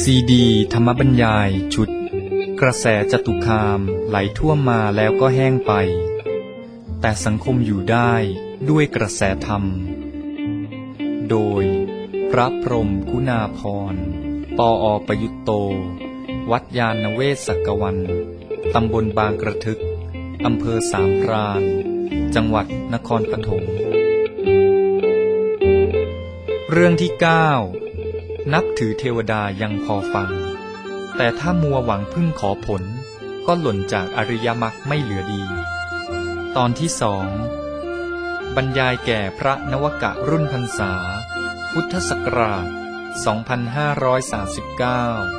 ซีดีธรรมบรรยายชุดกระแสจตุคามไหลท่วมมาแล้วก็แห้งไปแต่สังคมอยู่ได้ด้วยกระแสธรรมโดยพระพรหมกุณาภรณ์ปอ.ประยุตโตวัดยานเวศกวันตำบลบางกระทึกอำเภอสามพรานจังหวัดนครปฐมเรื่องที่ 9 นับถือเทวดายังพอฟังแต่ถ้ามัวหวังพึ่งขอผลก็หล่นจากอริยมรรคไม่เหลือดีตอนที่ 2 บรรยายแก่พระนวกะรุ่นพรรษาพุทธศักราช 2539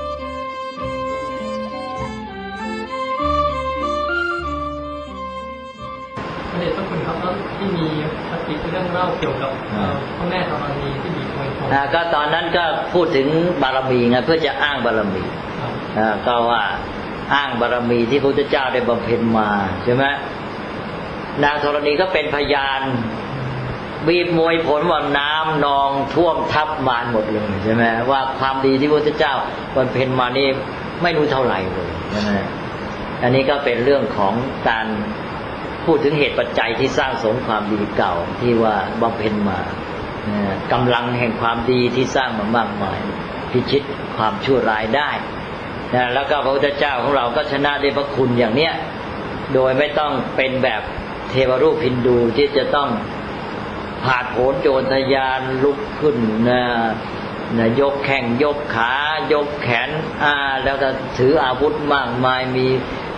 พระเดชพระคุณครับแล้วที่มีคติเรื่องเล่าเกี่ยวกับพระแม่ธรณีที่บีบมวยผมก็ตอนนั้นก็พูดถึงบารมีไงเพื่อจะอ้างบารมีก็ว่าอ้างบารมีที่พระพุทธเจ้าได้บำเพ็ญมาใช่ไหมนางธรณีก็เป็นพยานบีบมวยผลว่าน้ำนองท่วมทับมารหมดเลยใช่ไหมว่าความดีที่พระพุทธเจ้าบำเพ็ญมานี่ไม่รู้เท่าไหร่เลยใช่ไหมอันนี้ก็เป็นเรื่องของการพูดถึงเหตุปัจจัยที่สร้างสมความดีเก่าที่ว่าบำเพ็ญมากำลังแห่งความดีที่สร้างมามากมายพิชิตความชั่วร้ายได้แล้วก็พระพุทธเจ้าของเราก็ชนะด้วยพระคุณอย่างเนี้ยโดยไม่ต้องเป็นแบบเทวรูปฮินดูที่จะต้องผาดโผนโจรทะยานลุกขึ้นยกแข้งยกขายกแขนแล้วก็ถืออาวุธมากมายมี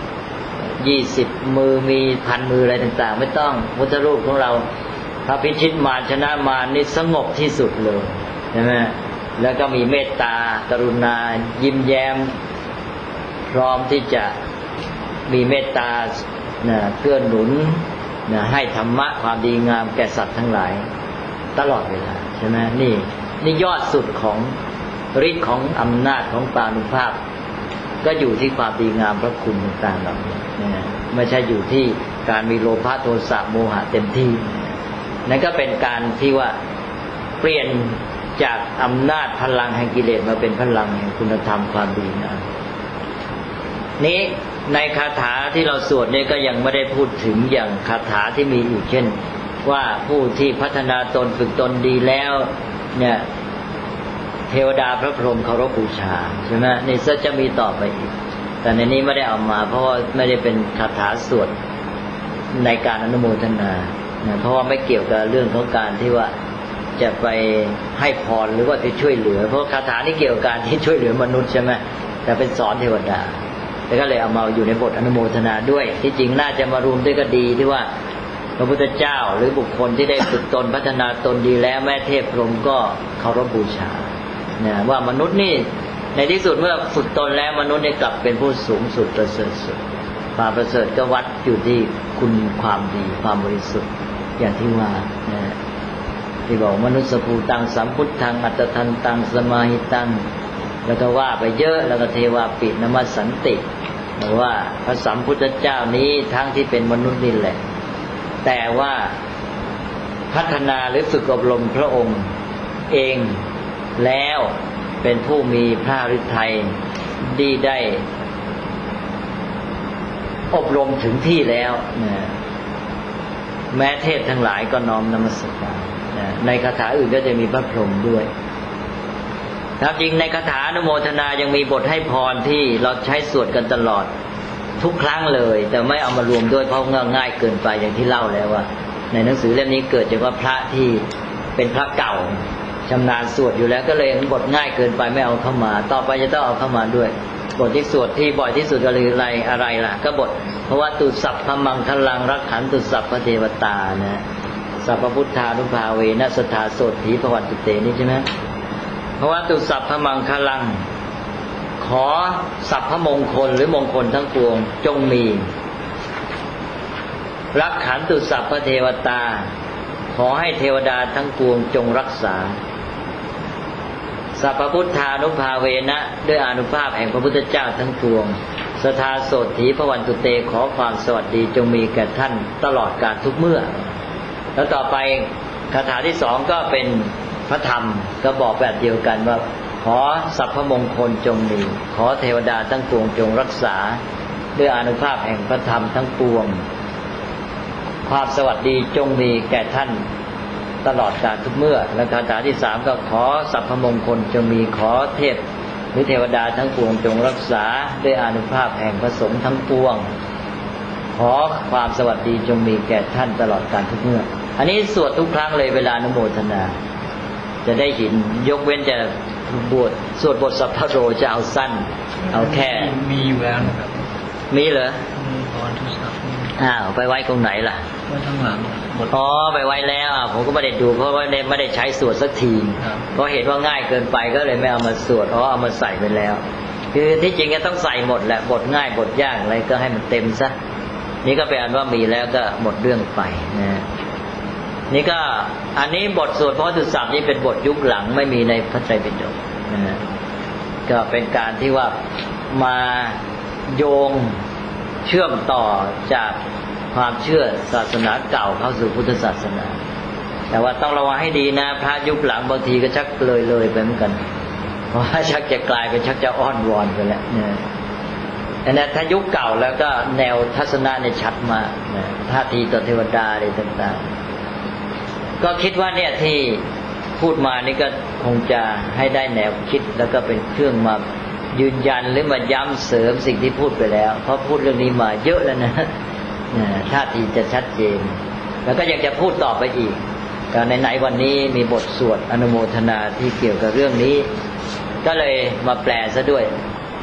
20 มือมี1,000 มืออะไรต่างๆไม่ต้องพุทธรูปของเราพระพิชิตมารชนะมารนี่สงบที่สุดเลยใช่ไหมแล้วก็มีเมตตากรุณายิ้มแย้มพร้อมที่จะมีเมตตาเกื้อหนุนให้ธรรมะความดีงามแก่สัตว์ทั้งหลายตลอดเวลาใช่ไหมนี่ยอดสุดของฤทธิ์ของอำนาจของปานุภาพก็อยู่ที่ความดีงามพระคุณต่างๆเหล่านี้ไม่ใช่อยู่ที่การมีโลภะโทสะโมหะเต็มที่นั่นก็เป็นการที่ว่าเปลี่ยนจากอำนาจพลังแห่งกิเลสมาเป็นพลังแห่งคุณธรรมความดีงามนี้ในคาถาที่เราสวดนี่ก็ยังไม่ได้พูดถึงอย่างคาถาที่มีอีกเช่นว่าผู้ที่พัฒนาตนฝึกตนดีแล้วเนี่ยเทวดาพระพรหมเคารพบูชาใช่ไหมนี่จะมีต่อไปอีกแต่ในนี้ไม่ได้เอามาเพราะว่าไม่ได้เป็นคาถาสวดในการอนุโมทนาเพราะว่าไม่เกี่ยวกับเรื่องของการที่ว่าจะไปให้พรหรือว่าจะช่วยเหลือเพราะคาถานี้เกี่ยวกับการที่ช่วยเหลือมนุษย์ใช่ไหมแต่เป็นสอนเทวดาแต่ก็เลยเอามาอยู่ในบทอนุโมทนาด้วยที่จริงน่าจะมารวมด้วยก็ดีที่ว่าพระพุทธเจ้าหรือบุคคลที่ได้ฝึกตนพัฒนาตนดีแล้วแม่เทพพรหมก็เคารพบูชาว่ามนุษย์นี่ในที่สุดเมื่อฝึกตนแล้วมนุษย์ได้กลับเป็นผู้สูงสุดประเสริฐสุดความประเสริฐก็วัดอยู่ที่คุณความดีความบริสุทธิ์อย่างที่ว่าที่บอกมนุษย์ภูตังสัมพุทธังอัตตทันตังสมาหิตังแล้วก็ว่าไปเยอะแล้วก็เทวาปินมัสสันติว่าพระสัมพุทธเจ้านี้ทั้งที่เป็นมนุษย์นี่แหละแต่ว่าพัฒนาหรือฝึกอบรมพระองค์เองแล้วเป็นผู้มีพระฤทัยดีได้อบรมถึงที่แล้วแม้เทพทั้งหลายก็น้อมนมัสการในคาถาอื่นก็จะมีพระพรหมด้วยครับจริงในคาถาอนุโมทนายังมีบทให้พรที่เราใช้สวดกันตลอดทุกครั้งเลยแต่ไม่เอามารวมด้วยเพราะง่ายเกินไปอย่างที่เล่าแล้วว่าในหนังสือเล่มนี้เกิดจากว่าพระที่เป็นพระเก่าชำนาญสวดอยู่แล้วก็เลยบทง่ายเกินไปไม่เอาเข้ามาต่อไปจะต้องเอาเข้ามาด้วยบทที่สวดที่บ่อยที่สุดก็คืออะไรล่ะก็บทเพราะว่าตุสัพพมังคลังรักขันตุสัพพเทวตานะสัพพพุทธานุภาเวนะสทธาโสถีภวันตุเตนี่ใช่ไหมเพราะว่าตุสัพพมังคลังขอสัพพมงคลหรือมงคลทั้งปวงจงมีรักขันตุสัพพเทวตาขอให้เทวดาทั้งปวงจงรักษาสัพพพุทธานุภาเวนะด้วยอานุภาพแห่งพระพุทธเจ้าทั้งปวงสทธาโสถีภวันตุเตขอความสวัสดีจงมีแก่ท่านตลอดกาลทุกเมื่อแล้วต่อไปคาถาที่ 2ก็เป็นพระธรรมก็บอกแบบเดียวกันว่าขอสัพพมงคลจงมีขอเทวดาทั้งปวงจงรักษาด้วยอานุภาพแห่งพระธรรมทั้งปวงความสวัสดีจงมีแก่ท่านตลอดกาลทุกเมื่อและคาถาที่3ก็ขอสัพพมงคลจงมีขอเทพหรือเทวดาทั้งปวงจงรักษาด้วยอานุภาพแห่งพระสงฆ์ทั้งปวงขอความสวัสดีจงมีแก่ท่านตลอดกาลทุกเมื่ออันนี้สวดทุกครั้งเลยเวลาอนุโมทนาจะได้เห็นยกเว้นจะบวชสวดบทสัพพโรจะเอาสั้นเอาแค่มีอยู่แล้วนะครับมีเหรอมีตอนทุสัพไปไว้ตรงไหนล่ะไว้ข้างหลังไปไว้แล้วผมก็ไม่ได้ดูเพราะว่าไม่ได้ใช้สวดสักทีเพราะเห็นว่าง่ายเกินไปก็เลยไม่เอามาสวดเอามาใส่ไปแล้วคือที่จริงก็ต้องใส่หมดแหละบทง่ายบทยากอะไรก็ให้มันเต็มซะนี่ก็เป็นอันว่ามีแล้วก็หมดเรื่องไปนะนี่ก็อันนี้บทสวดพระพุทธศัพท์นี่เป็นบทยุคหลังไม่มีในพระไตรปิฎกนะก็เป็นการที่ว่ามาโยงเชื่อมต่อจากความเชื่อศาสนาเก่าเข้าสู่พุทธศาสนาแต่ว่าต้องระวังให้ดีนะพระยุคหลังบางทีก็ชักเลยไปเหมือนกันเพราะว่าชักจะกลายเป็นชักจะอ้อนวอนไปแล้วเนี่ยอันนั้นถ้ายุคเก่าแล้วก็แนวทัศนะเนี่ยชัดมากนะท่าทีต่อเทวดาอะไรต่างๆก็คิดว่าเนี่ยที่พูดมานี่ก็คงจะให้ได้แนวคิดแล้วก็เป็นเครื่องมายืนยันหรือมาย้ำเสริมสิ่งที่พูดไปแล้วเพราะพูดเรื่องนี้มาเยอะแล้วนะท่าทีจะชัดเจนแล้วก็ยังจะพูดต่อไปอีกก็ไหนๆวันนี้มีบทสวดอนุโมทนาที่เกี่ยวกับเรื่องนี้ก็เลยมาแปลซะด้วย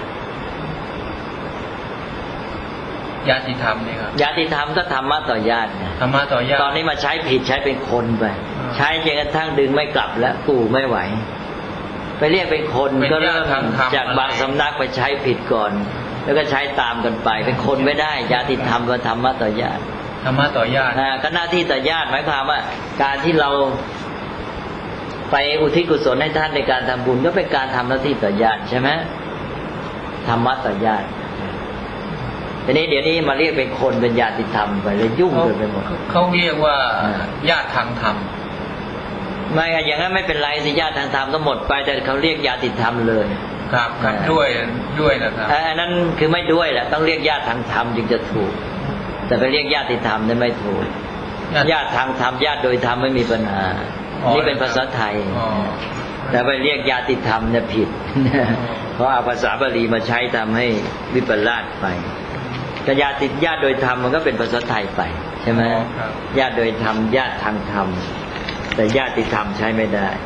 ญาติธรรมนี่ครับญาติธรรมก็ธรรมะต่อญาติธรรมะต่อญาติตอนนี้มาใช้ผิดใช้เป็นคนไปใช้จนกระทั่งดึงไม่กลับแล้วกูไม่ไหวไปเรียกเป็นคนก็เริ่มจากบางสำนักไปใช้ผิดก่อนแล้วก็ใช้ตามกันไปเป็นคนไม่ได้ญาติธรรมกับธรรมะต่อญาติธรรมะต่อญาติก็หน้าที่ต่อญาติหมายความว่าการที่เราไปอุทิศกุศลให้ท่านในการทำบุญก็เป็นการทำหน้าที่ต่อญาติใช่ไหมธรรมะต่อญาติทีนี้เดี๋ยวนี้มาเรียกเป็นคนเป็นญาติธรรมไปเลยยุ่งเกินไปหมดเขาเรียกว่าญาติทางธรรมไม่อย่างนั้นไม่เป็นไรสิญาติทางธรรมก็หมดไปแต่เขาเรียกญาติธรรมเลยครับด้วยนะครับอันนั้นคือไม่ด้วยแหละต้องเรียกญาติทางธรรมจึงจะถูกแต่ไปเรียกญาติธรรมนี่ไม่ถูกญาติทางธรรมญาติโดยธรรมไม่มีปัญหานี่เป็นภาษาไทยแต่ไปเรียกญาติธรรมเนี่ยผิดเพราะเอาภาษาบาลีมาใช้ทำให้วิปลาสไปก็ญาติโดยธรรมมันก็เป็นภาษาไทยไปใช่ไหมญาติโดยธรรมญาติทางธรรมแต่ญาติธรรมใช้ไม่ได้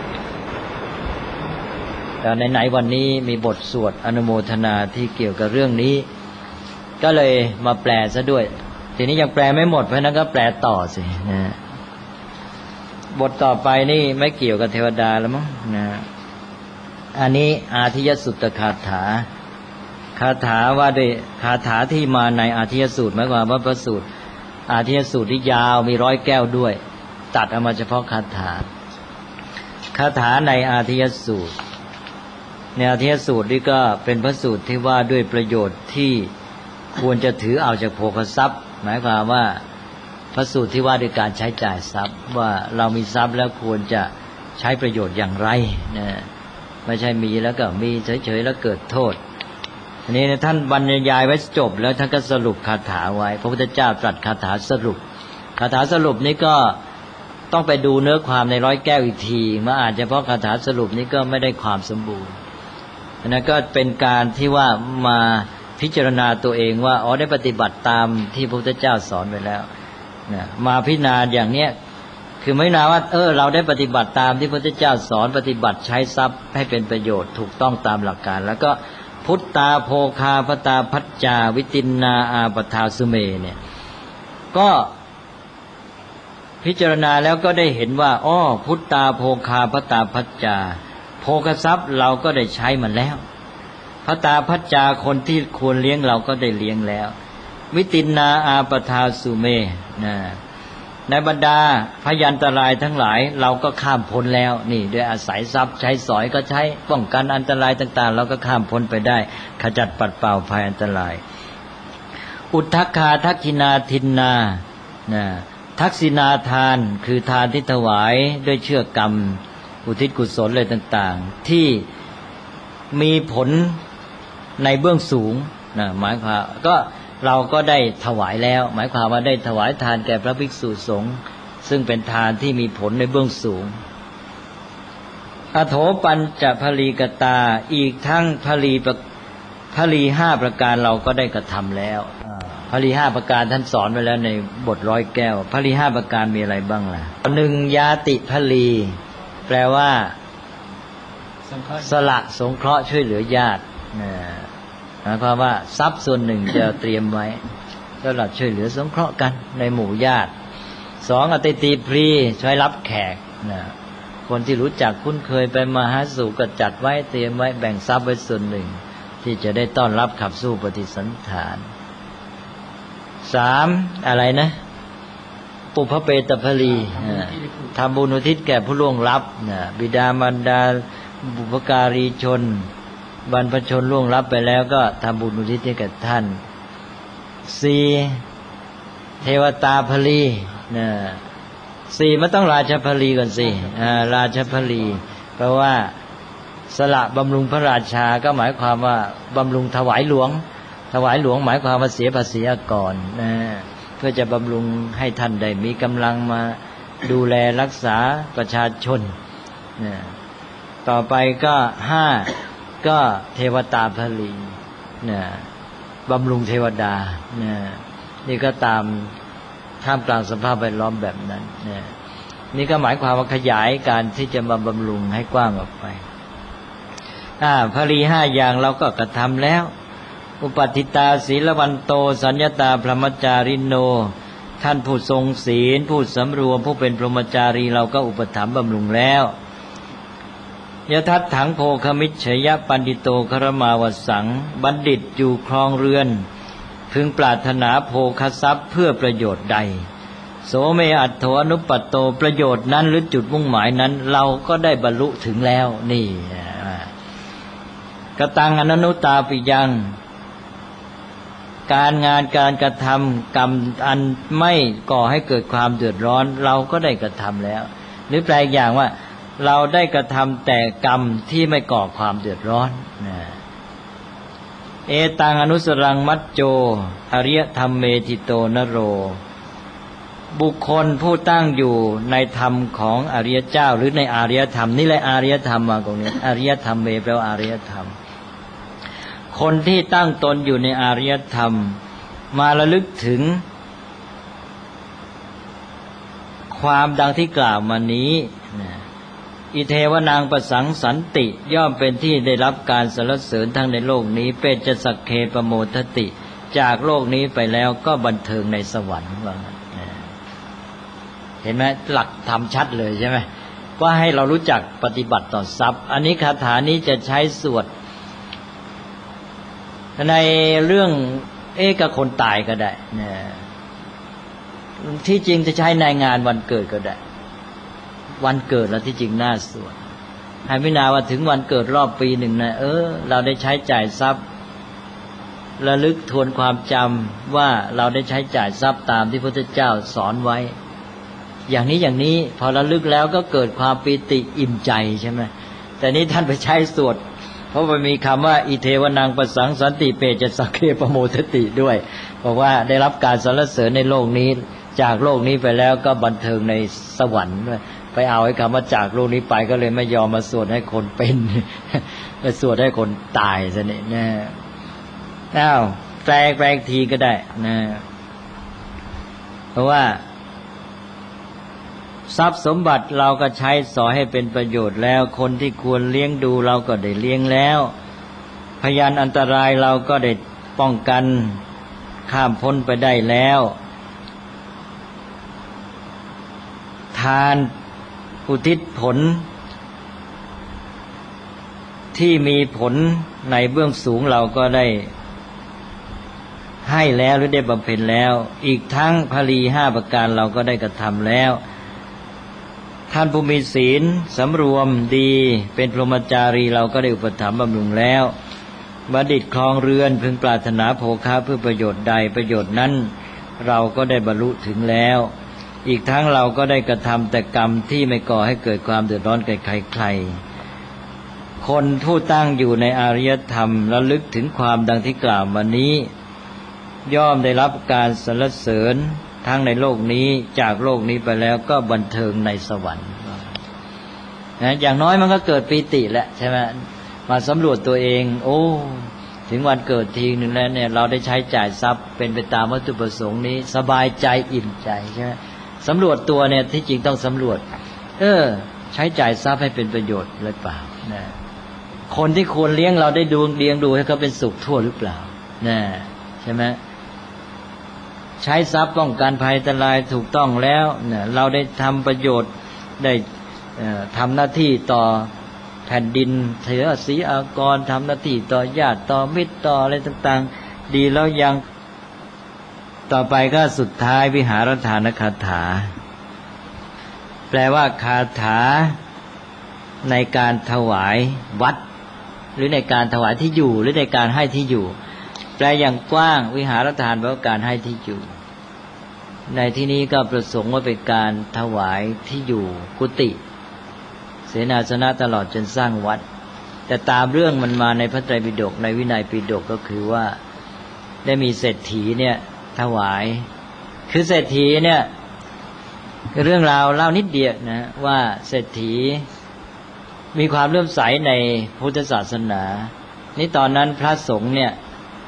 แต่ไหนๆวันนี้มีบทสวดอนุโมทนาที่เกี่ยวกับเรื่องนี้ก็เลยมาแปลซะด้วยทีนี้ยังแปลไม่หมดเพราะนั้นก็แปลต่อสินะบทต่อไปนี่ไม่เกี่ยวกับเทวดาแล้วมั้งนะอันนี้อาทิยสุตตคาถาคาถาว่าด้วยคาถาที่มาในอาทิยสูตรหมายความว่าพระสูตรอาทิยสูตรที่ยาวมี100 แก้วด้วยตัดเอามาเฉพาะคาถาในอาทิยสูตรในอาทิยสูตรนี่ก็เป็นพระสูตรที่ว่าด้วยประโยชน์ที่ควรจะถือเอาจากโภคทรัพย์หมายความว่าพระสูตรที่ว่าด้วยการใช้จ่ายทรัพย์ว่าเรามีทรัพย์แล้วควรจะใช้ประโยชน์อย่างไรนะไม่ใช่มีแล้วก็มีเฉยๆแล้วเกิดโทษอันนี้ท่านบรรยายไว้จบแล้วท่านก็สรุปคาถาไว้พระพุทธเจ้าตรัสคาถาสรุปนี้ก็ต้องไปดูเนื้อความใน100 แก้วอีกทีมาอ่านเฉพาะคาถาสรุปนี้ก็ไม่ได้ความสมบูรณ์อันนั้นก็เป็นการที่ว่ามาพิจารณาตัวเองว่าได้ปฏิบัติตามที่พระพุทธเจ้าสอนไว้แล้วนะมาพิจารณาอย่างเนี้ยคือไม่นาว่าเราได้ปฏิบัติตามที่พระพุทธเจ้าสอนปฏิบัติใช้ทรัพย์ให้เป็นประโยชน์ถูกต้องตามหลักการแล้วก็พุทธาโภคาปตาพัจจาวิตินนาอาปทาสุเมเนี่ยก็พิจารณาแล้วก็ได้เห็นว่าพุทธาโภคาปตาพัจจาโภคทรัพย์เราก็ได้ใช้มันแล้วปตาพัจจาคนที่ควรเลี้ยงเราก็ได้เลี้ยงแล้ววิตินนาอาปทาสุเมนะในบรรดาพยันตรายทั้งหลายเราก็ข้ามพ้นแล้วนี่ด้วยอาศัยทรัพย์ใช้สอยก็ใช้ป้องกันอันตรายต่างๆเราก็ข้ามพ้นไปได้ขจัดปัดเป่าภัยอันตรายอุทธัคคาทักขินาทินนานะทักษิณาทานคือทานที่ถวายด้วยเชื่อกรรมอุทิศกุศลอะไรต่างๆที่มีผลในเบื้องสูงนะหมายความก็เราก็ได้ถวายแล้วหมายความว่าได้ถวายทานแก่พระภิกษุสงฆ์ซึ่งเป็นทานที่มีผลในเบื้องสูงอโถปัญจภลีกตาอีกทั้งภลีห้าประการเราก็ได้กระทำแล้วภลีห้าประการท่านสอนไว้แล้วในบทร้อยแก้วภลีห้าประการมีอะไรบ้างล่ะหนึ่งยาติภลีแปลว่าสละสงเคราะห์ช่วยเหลือญาติหมายความว่าทรัพย์ส่วนหนึ่งจะเตรียมไว้สำหรับช่วยเหลือสงเคราะห์กันในหมู่ญาติสองอติติพลีช่วยรับแขกคนที่รู้จักคุ้นเคยไปมาหาสู่ก็จัดไว้เตรียมไว้แบ่งทรัพย์ไว้ส่วนหนึ่งที่จะได้ต้อนรับขับสู้ปฏิสันถานสามอะไรนะปุพเปตภลีทำบุญอุทิศแก่ผู้ล่วงลับบิดามารดาบุพการีชนบรรพชนล่วงลับไปแล้วก็ทำบุญอุทิศให้แก่ท่านสี่เทวตาภลีสี่มันต้องราชภลีก่อนสิราชภลีเพราะว่าสละบำรุงพระราชาก็หมายความว่าบำรุงถวายหลวงถวายหลวงหมายความว่าเสียภาษีก่อนเพื่อจะบำรุงให้ท่านได้มีกำลังมาดูแลรักษาประชาชนต่อไปก็ห้าก็เทวตาภลีบำรุงเทวดานี่ก็ตามท่ามกลางสภาพแวดล้อมแบบนั้นนี่ก็หมายความว่าขยายการที่จะมาบำรุงให้กว้างออกไปภลีห้าอย่างเราก็กระทำแล้วอุปติตาศีลวันโตสัญญตาพรหมจาริโนท่านผู้ทรงศีลผู้สำรวมผู้เป็นพรหมจารีเราก็อุปถัมภ์บำรุงแล้วยทัตถังโภคมิจฉยปันดิโตครมาวสังบัณฑิตอยู่ครองเรือนพึงปรารถนาโภคทรัพย์เพื่อประโยชน์ใดโสเมอัตโถอนุปัตโตประโยชน์นั้นหรือจุดมุ่งหมายนั้นเราก็ได้บรรลุถึงแล้วนี่กตังอนันุตาปิยังการงานการกระทำกรรมอันไม่ก่อให้เกิดความเดือดร้อนเราก็ได้กระทำแล้วหรือแปลอีกอย่างว่าเราได้กระทำแต่กรรมที่ไม่ก่อความเดือดร้อนเอตังอนุสรังมัจโจอริยธรรมเมธิโตนโรบุคคลผู้ตั้งอยู่ในธรรมของอริยเจ้าหรือในอารยธรรมนี่แหละอารยธรรมมาตรงนี้อริยธรรมเมแปลว่าอารยธรรมคนที่ตั้งตนอยู่ในอารยธรรมมาระลึกถึงความดังที่กล่าวมานี้อิเทวนางประสังสันติย่อมเป็นที่ได้รับการสรรเสริญทั้งในโลกนี้เป็นจะสักเคปโมทติจากโลกนี้ไปแล้วก็บันเทิงในสวรรค์ว่าเห็นไหมหลักธรรมชัดเลยใช่ไหมว่าให้เรารู้จักปฏิบัติต่อทรัพย์อันนี้คาถานี้จะใช้สวดในเรื่องกับคนตายก็ได้ที่จริงจะใช้ในงานวันเกิดก็ได้วันเกิดแล้วที่จริงน่าสวดให้พิจารณาว่าถึงวันเกิดรอบปีหนึ่งนะเราได้ใช้จ่ายทรัพย์ระลึกทวนความจำว่าเราได้ใช้จ่ายทรัพย์ตามที่พระพุทธเจ้าสอนไว้อย่างนี้อย่างนี้พอระลึกแล้วก็เกิดความปีติอิ่มใจใช่ไหมแต่นี้ท่านไปใช้สวดเพราะมันมีคำว่าอิเทวนังประสังสันติเปจะสักเคปโมทติด้วยบอกว่าได้รับการสรรเสริญในโลกนี้จากโลกนี้ไปแล้วก็บันเทิงในสวรรค์ด้วยไปเอาไอ้คำว่าจากโลกนี้ไปก็เลยไม่ยอมมาสวดให้คนเป็นไปสวดให้คนตายซะนี่นะแปลกทีก็ได้นะเพราะว่าทรัพย์สมบัติเราก็ใช้สอนให้เป็นประโยชน์แล้วคนที่ควรเลี้ยงดูเราก็ได้เลี้ยงแล้วพยานอันตรายเราก็ได้ป้องกันข้ามพ้นไปได้แล้วทานอุทิศผลที่มีผลในเบื้องสูงเราก็ได้ให้แล้วหรือได้บำเพ็ญแล้วอีกทั้งภลีห้าประการเราก็ได้กระทำแล้วท่านผู้มีศีลสำรวมดีเป็นพรหมจารีเราก็ได้อุปถัมภ์บำรุงแล้วบัณฑิตครองเรือนพึงปรารถนาโภคะเพื่อประโยชน์ใดประโยชน์นั้นเราก็ได้บรรลุถึงแล้วอีกทั้งเราก็ได้กระทำแต่กรรมที่ไม่ก่อให้เกิดความเดือดร้อนแก่ใครคนผู้ตั้งอยู่ในอารยธรรมระลึกถึงความดังที่กล่าวมานี้ย่อมได้รับการสรรเสริญทั้งในโลกนี้จากโลกนี้ไปแล้วก็บันเทิงในสวรรค์นะอย่างน้อยมันก็เกิดปีติแหละใช่ไหมมาสำรวจตัวเองโอ้ถึงวันเกิดทีนึงแล้วเนี่ยเราได้ใช้จ่ายทรัพย์เป็นไปตามวัตถุประสงค์นี้สบายใจอิ่มใจใช่ไหมสำรวจตัวเนี่ยที่จริงต้องสำรวจใช้จ่ายทรัพย์ให้เป็นประโยชน์หรือเปล่านะคนที่ควรเลี้ยงเราได้ดูเลี้ยงดูให้เขาเป็นสุขทั่วหรือเปล่านะใช่ไหมใช้ทรัพย์ป้องกันภัยอันตรายถูกต้องแล้วเนี่ยเราได้ทำประโยชน์ได้ทำหน้าที่ต่อแผ่นดินเถือศีอากรทำหน้าที่ต่อญาติต่อมิตรต่ออะไรต่างๆดีแล้วยังต่อไปก็สุดท้ายวิหารทานคาถาแปลว่าคาถาในการถวายวัดหรือในการถวายที่อยู่หรือในการให้ที่อยู่แปลอย่างกว้างวิหารทานแปลว่าการให้ที่อยู่ในที่นี้ก็ประสงค์ว่าเป็นการถวายที่อยู่กุฏิเสนาสนะตลอดจนสร้างวัดแต่ตามเรื่องมันมาในพระไตรปิฎกในวินัยปิฎกก็คือว่าได้มีเศรษฐีเนี่ยถวายคือเศรษฐีเนี่ยเรื่องราวเล่านิดเดียวนะว่าเศรษฐีมีความเลื่อมใสในพุทธศาสนานี่ตอนนั้นพระสงฆ์เนี่ย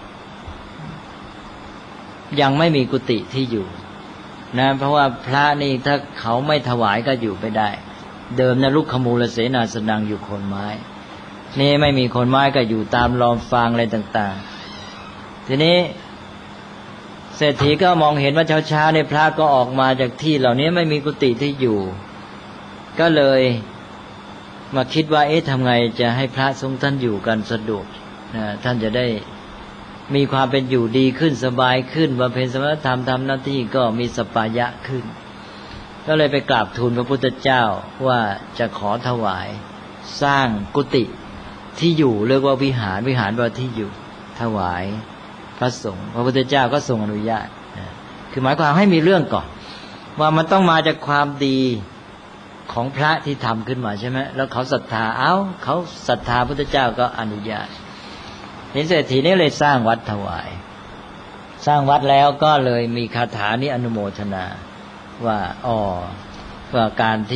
ยังไม่มีกุฏิที่อยู่นะเพราะว่าพระนี่ถ้าเขาไม่ถวายก็อยู่ไม่ได้เดิมนะลุกขมูลเสนาสนังอยู่โคนไม้นี่ไม่มีโคนไม้ก็อยู่ตามลอมฟางอะไรต่างๆทีนี้เศรษฐีก็มองเห็นว่าเช้าๆในพระก็ออกมาจากที่เหล่านี้ไม่มีกุฏิที่อยู่ก็เลยมาคิดว่าทำไงจะให้พระสงฆ์ท่านอยู่กันสะดวกนะท่านจะได้มีความเป็นอยู่ดีขึ้นสบายขึ้นบำเพ็ญสมณธรรมทำหน้าที่ก็มีสัปปายะขึ้นก็เลยไปกราบทูลพระพุทธเจ้าว่าจะขอถวายสร้างกุฏิที่อยู่เรียกว่าวิหารแปลว่าที่อยู่ถวายพระสงฆ์พระพุทธเจ้าก็ทรงอนุญาตคือหมายความให้มีเรื่องก่อนว่ามันต้องมาจากความดีของพระที่ทำขึ้นมาใช่ไหมแล้วเขาศรัทธาเขาศรัทธาพระพุทธเจ้าก็อนุญาตเศรษฐีนี่เลยสร้างวัดถวายสร้างวัดแล้วก็เลยมีคาถานี้อนุโมทนาว่าว่า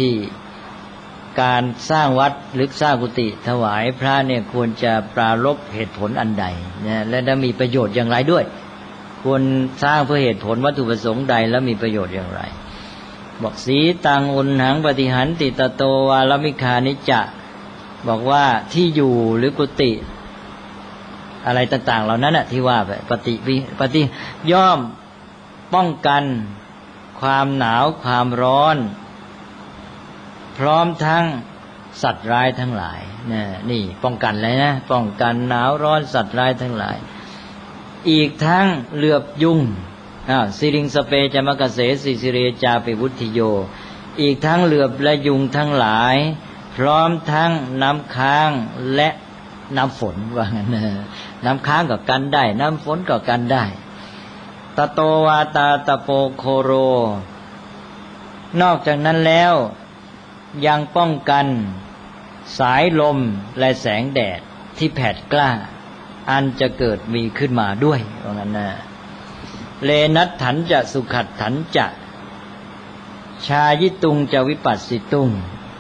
การสร้างวัดหรือสร้างกุฏิถวายพระเนี่ยควรจะปรารภเหตุผลอันใดนะและได้มีประโยชน์อย่างไรด้วยควรสร้างเพื่อเหตุผลวัตถุประสงค์ใดและมีประโยชน์อย่างไรบอกสีตังอุณหังปฏิหันติตโตวาลมิคานิจะบอกว่าที่อยู่หรือกุฏิอะไรต่างๆเหล่านั้นน่ะที่ว่าไปปฏิย่อมป้องกันความหนาวความร้อนพร้อมทั้งสัตว์ร้ายทั้งหลายนี่ป้องกันเลยนะป้องกันหนาวร้อนสัตว์ร้ายทั้งหลายอีกทั้งเหลือบยุงสิริงสเปจมกเสสิสิเรจาปิวุธิโยอีกทั้งเหลือบและยุงทั้งหลายพร้อมทั้งน้ำค้างและน้ำฝนว่างั้นน้ำค้างก็กันได้น้ำฝนก็กันได้ตโตวาตาตโปโคโรนอกจากนั้นแล้วยังป้องกันสายลมและแสงแดดที่แผดกล้าอันจะเกิดมีขึ้นมาด้วยว่างั้นนะเลนัตถันจะสุขัดถันจะชายิตุงจะวิปัสสิตุง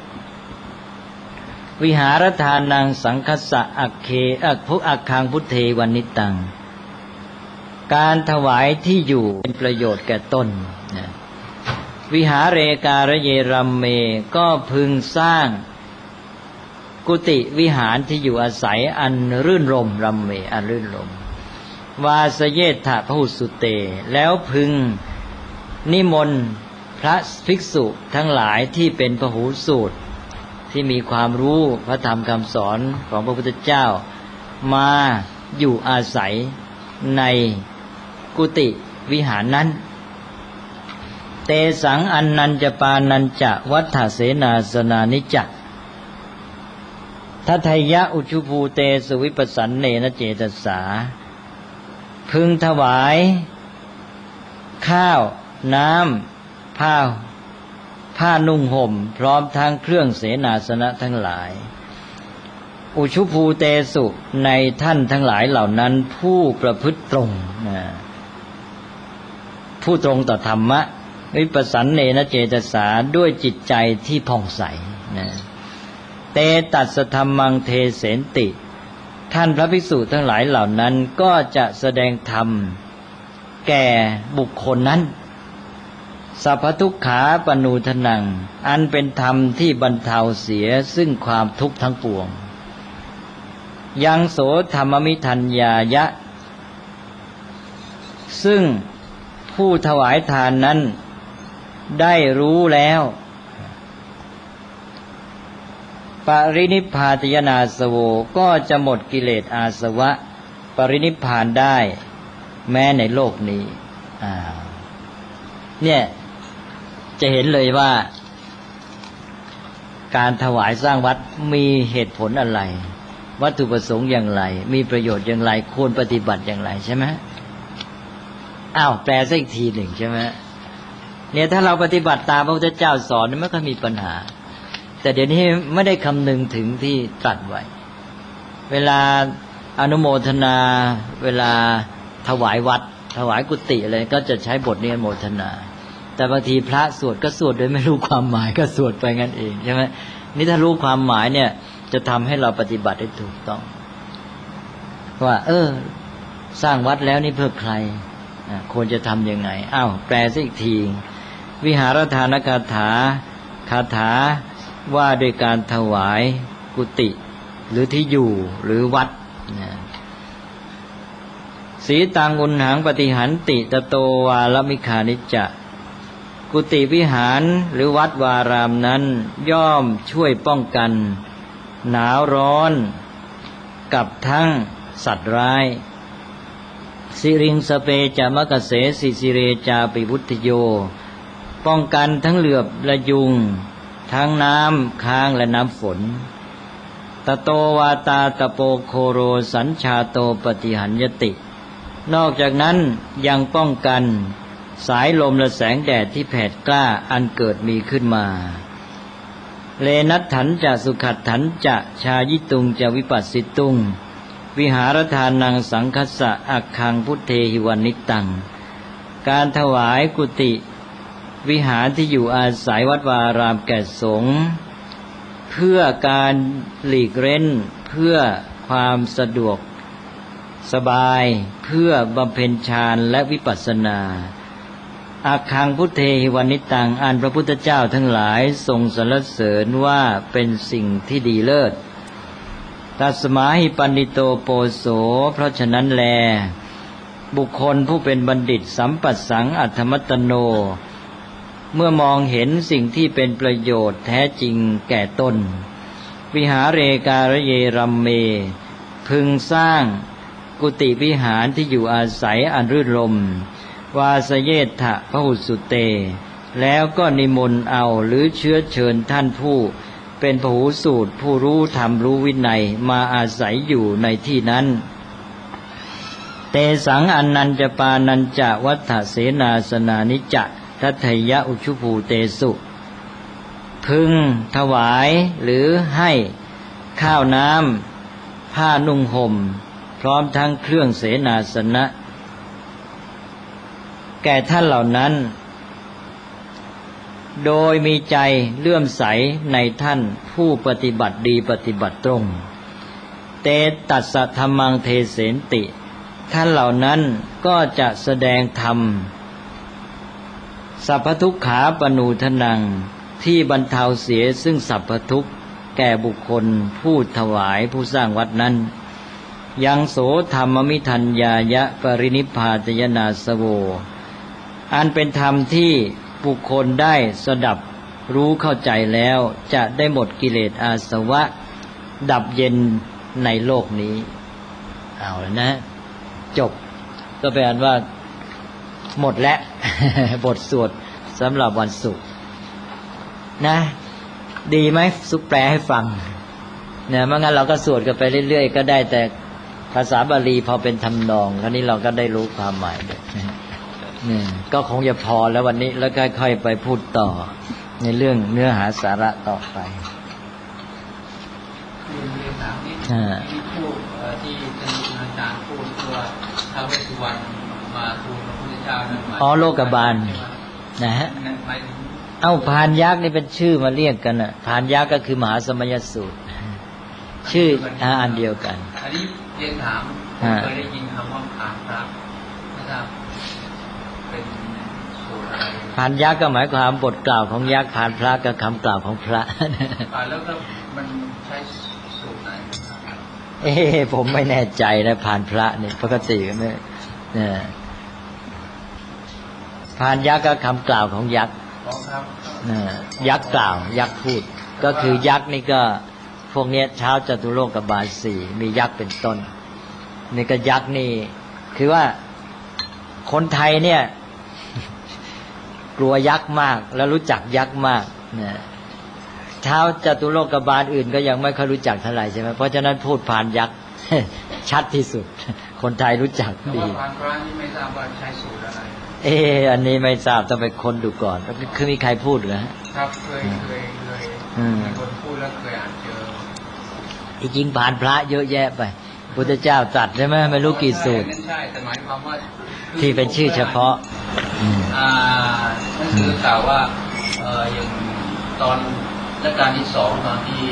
วิหารทานังสังคัสสะอัคเคอัคคังพุทเทวนิตังการถวายที่อยู่เป็นประโยชน์แก่ตนวิหาเรการเยรัมเมก็พึงสร้างกุฏิวิหารที่อยู่อาศัยอันรื่นรมรัมเมอันรื่นรมวาสเยถะพหุสุเตแล้วพึงนิมนต์พระภิกษุทั้งหลายที่เป็นพหูสูตรที่มีความรู้พระธรรมคำสอนของพระพุทธเจ้ามาอยู่อาศัยในกุฏิวิหารนั้นเตสังอันนันจะปานันจะวัฏฐเสนาสนานิจักทัทยะอุชุภูเตสุวิปัสสันเนนะเจตสาพึงถวายข้าวน้ำผ้านุ่งห่มพร้อมทั้งเครื่องเสนาสนะทั้งหลายอุชุภูเตสุในท่านทั้งหลายเหล่านั้นผู้ประพฤติตรงนะผู้ตรงต่อธรรมะวิปัสสันเนนะเจตสาด้วยจิตใจที่ผ่องใสนะเตตัสสธัมมังเทเสนติท่านพระภิกษุทั้งหลายเหล่านั้นก็จะแสดงธรรมแก่บุคคลนั้นสัพพทุกขาปนูทนังอันเป็นธรรมที่บรรเทาเสียซึ่งความทุกข์ทั้งปวงยังโสธรรมมิทัญญายะซึ่งผู้ถวายทานนั้นได้รู้แล้วปรินิพพาตยนาสโวก็จะหมดกิเลสอาสวะปรินิพพานได้แม้ในโลกนี้เนี่ยจะเห็นเลยว่าการถวายสร้างวัดมีเหตุผลอะไรวัตถุประสงค์อย่างไรมีประโยชน์อย่างไรควรปฏิบัติอย่างไรใช่ไหมแปลซะอีกทีหนึ่งใช่ไหมเนี่ยถ้าเราปฏิบัติตามพระพุทธเจ้าสอนไม่ค่อยมีปัญหาแต่เดี๋ยวนี้ไม่ได้คำนึงถึงที่ตรัสไว้เวลาอนุโมทนาเวลาถวายวัดถวายกุฏิอะไรก็จะใช้บทนี้อนุโมทนาแต่บางทีพระสวดก็สวดโดยไม่รู้ความหมายก็สวดไปงั้นเองใช่ไหมนี่ถ้ารู้ความหมายเนี่ยจะทำให้เราปฏิบัติได้ถูกต้องว่าสร้างวัดแล้วนี่เพื่อใครควรจะทำยังไงแปลซะอีกทีวิหารทานคาถาว่าด้วยการถวายกุฏิหรือที่อยู่หรือวัดสีตังอุณหังปฏิหันติตโตวาลมิคานิจจะกุฏิวิหารหรือวัดวารามนั้นย่อมช่วยป้องกันหนาวร้อนกับทั้งสัตว์ร้ายสิริงสเปจามะกะเสสิสิเรจาปิวุตโยป้องกันทั้งเหลือบและยุงทั้งน้ำค้างและน้ำฝนตโตวาตาตโปโคโรสัญชาโตปฏิหันยตินอกจากนั้นยังป้องกันสายลมและแสงแดดที่แผดกล้าอันเกิดมีขึ้นมาเลนัตถันจะสุขัตถันจะชายิตุงจะวิปัสสิตุงวิหารทานังสังคัสสะอักขังพุทเทหิวานิตังการถวายกุฏิวิหารที่อยู่อาศัยวัดวาอารามแก่สงฆ์เพื่อการหลีกเร้นเพื่อความสะดวกสบายเพื่อบำเพ็ญฌานและวิปัสสนาอาคังพุทเทหิวานิตังอันพระพุทธเจ้าทั้งหลายทรงสรรเสริญว่าเป็นสิ่งที่ดีเลิศตัสมาหิปันดิโตโปโสเพราะฉะนั้นแลบุคคลผู้เป็นบัณฑิตสัมปัสสังอัตถมัตตโนเมื่อมองเห็นสิ่งที่เป็นประโยชน์แท้จริงแก่ตนวิหาเรการเยรัมเมพึงสร้างกุฏิวิหารที่อยู่อาศัยอันรื่นรมวาสเยถะพหุสุเตแล้วก็นิมนต์เอาหรือเชื้อเชิญท่านผู้เป็นพหูสูตรผู้รู้ธรรมรู้วินัยมาอาศัยอยู่ในที่นั้นเตสังอนันจปานันจะวัฏเสนาสนานิจะทัตถยะอุชุภูเตสุพึงถวายหรือให้ข้าวน้ำผ้านุ่งห่มพร้อมทั้งเครื่องเสนาสนะแก่ท่านเหล่านั้นโดยมีใจเลื่อมใสในท่านผู้ปฏิบัติดีปฏิบัติตรงเตตัสสะธัมมังเทเสนติท่านเหล่านั้นก็จะแสดงธรรมสัพพทุกขาปนูทนังที่บรรเทาเสียซึ่งสัพพทุกข์แก่บุคคลผู้ถวายผู้สร้างวัดนั้นยังโสธรรมมิทัญญายะปรินิพพาตยนาสโวอันเป็นธรรมที่บุคคลได้สดับรู้เข้าใจแล้วจะได้หมดกิเลสอาสวะดับเย็นในโลกนี้เอาแล้วนะจบก็แปลว่าหมดแล้ว บทสวดสำหรับวันศุกร์นะดีไหมสุแปลให้ฟังเนี่ยไม่งั้นเราก็สวดกันไปเรื่อยๆก็ได้แต่ภาษาบาลีพอเป็นทำนองคราวนี้เราก็ได้รู้ความหมายด้วยนี่ก็คงจะพอแล้ววันนี้แล้วค่อยๆไปพูดต่อในเรื่องเนื้อหาสาระต่อไปถามนี่ที่พูดที่ท่านอาจารย์พูดว่าท้าวเวสสุวรรณมาทูลพระพุทธเจ้านั้นอ๋อโลกบาลนะฮะเอ้าพานยักษ์นี่เป็นชื่อมาเรียกกันน่ะพานยักษ์ก็คือมหาสมัยสูตรชื่ออันเดียวกันอันนี้เรียนถามเคยได้ยินคำว่าพานพระนะครับเป็นสูตรอะไรพานยักษ์ก็หมายความบทกล่าวของยักษ์พานพระก็คำกล่าวของพระแล้วก็มันใช้สูตรไหนผมไม่แน่ใจนะพานพระนี่ปกติก็ไม่พานยักษ์ก็คำกล่าวของยักษ์ยักษ์กล่าวยักษ์พูดก็คือยักษ์นี่ก็พวกนี้เช้าจตุโลกบาลสี่มียักษ์เป็นต้นนี่ก็ยักษ์นี่คือว่าคนไทยเนี่ยกลัวยักษ์มากแล้วรู้จักยักษ์มากนะเช้าจตุโลกบาลอื่นก็ยังไม่ค่อยรู้จักเท่าไหร่ใช่ไหมเพราะฉะนั้นพูดผ่านยักษ์ชัดที่สุดคนไทยรู้จักดีผ่านพระนี่ไม่ทราบว่าใช้สูตรอะไรอันนี้ไม่ทราบต้องไปค้นดูก่อนคือมีใครพูดเหรอครับเคยมีคนพูดแล้วเคยอ่านเจอจริงผ่านพระเยอะแยะไปพุทธเจ้าตรัสใช่ไหมไม่รู้กี่สูตรใช่แต่หมายความว่าที่เป็นชื่อเฉพาะนั่นคือข่าวว่าอย่างตอนรัชกาลที่สองตอนที่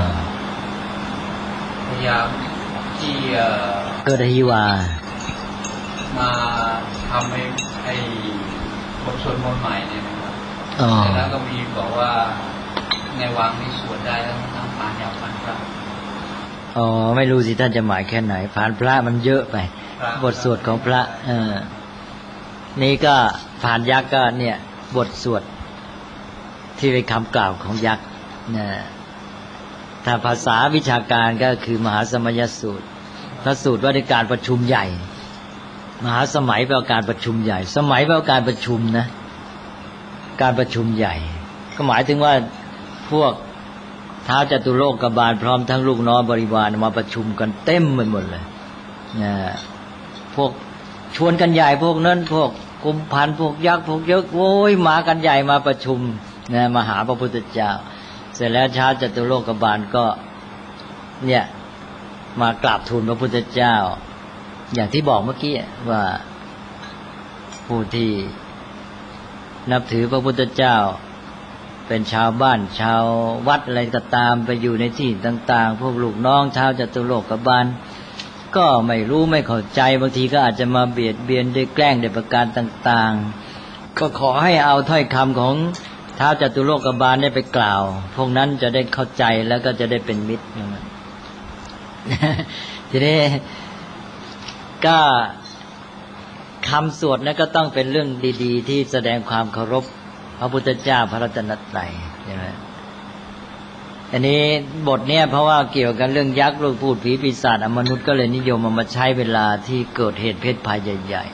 พยายามที่เกิดฮิวามาทำให้บทสวดมนต์ใหม่เนี่ยนะครับแล้วก็มีบอกว่าในวังนี่สวดได้ทั้งผ่านยาวผ่านพระไม่รู้สิท่านจะหมายแค่ไหนผ่านพระมันเยอะไปบทสวดของพระนี่ก็ผ่านยักษ์ก็เนี่ยบทสวดที่เป็นคำกล่าวของยักษ์นะถ้าภาษาวิชาการก็คือมหาสมัยสูตรพระสูตรว่าในการประชุมใหญ่มหาสมัยแปลว่าการประชุมใหญ่สมัยแปลว่าการประชุมนะการประชุมใหญ่ก็หมายถึงว่าพวกท้าวจตุโลกบาลพร้อมทั้งลูกน้องบริวารมาประชุมกันเต็มไปหมดเลยพวกชวนกันใหญ่พวกนั้นพวกกุมพันพวกยักษ์พวกเยอะโว้ยมากันใหญ่มาประชุมมาหาพระพุทธเจ้าเสร็จแล้วท้าวจตุโลกบาลก็เนี่ยมากราบทูลพระพุทธเจ้าอย่างที่บอกเมื่อกี้ว่าผู้ที่นับถือพระพุทธเจ้าเป็นชาวบ้านชาววัดอะไรก็ตามไปอยู่ในที่ต่างๆพวกลูกน้องชาวจตุโลกบาลก็ไม่รู้ไม่เข้าใจบางทีก็อาจจะมาเบียดเบียนด้วยแกล้งด้วยประการต่างๆก็ขอให้เอาถ้อยคำของท้าวจตุโลกบาลได้ไปกล่าวพวกนั้นจะได้เข้าใจแล้วก็จะได้เป็นมิตรอย่างนั้นทีนี้ก็คำสวดนั้นก็ต้องเป็นเรื่องดีๆที่แสดงความเคารพพระพุทธเจ้าพระรัตนตรัยใช่ไหมอันนี้บทเนี่ยเพราะว่าเกี่ยวกับเรื่องยักษ์ลูกพูดผีปีศาจอมนุษย์ก็เลยนิยมมาใช้เวลาที่เกิดเหตุเพศภัยใหญ่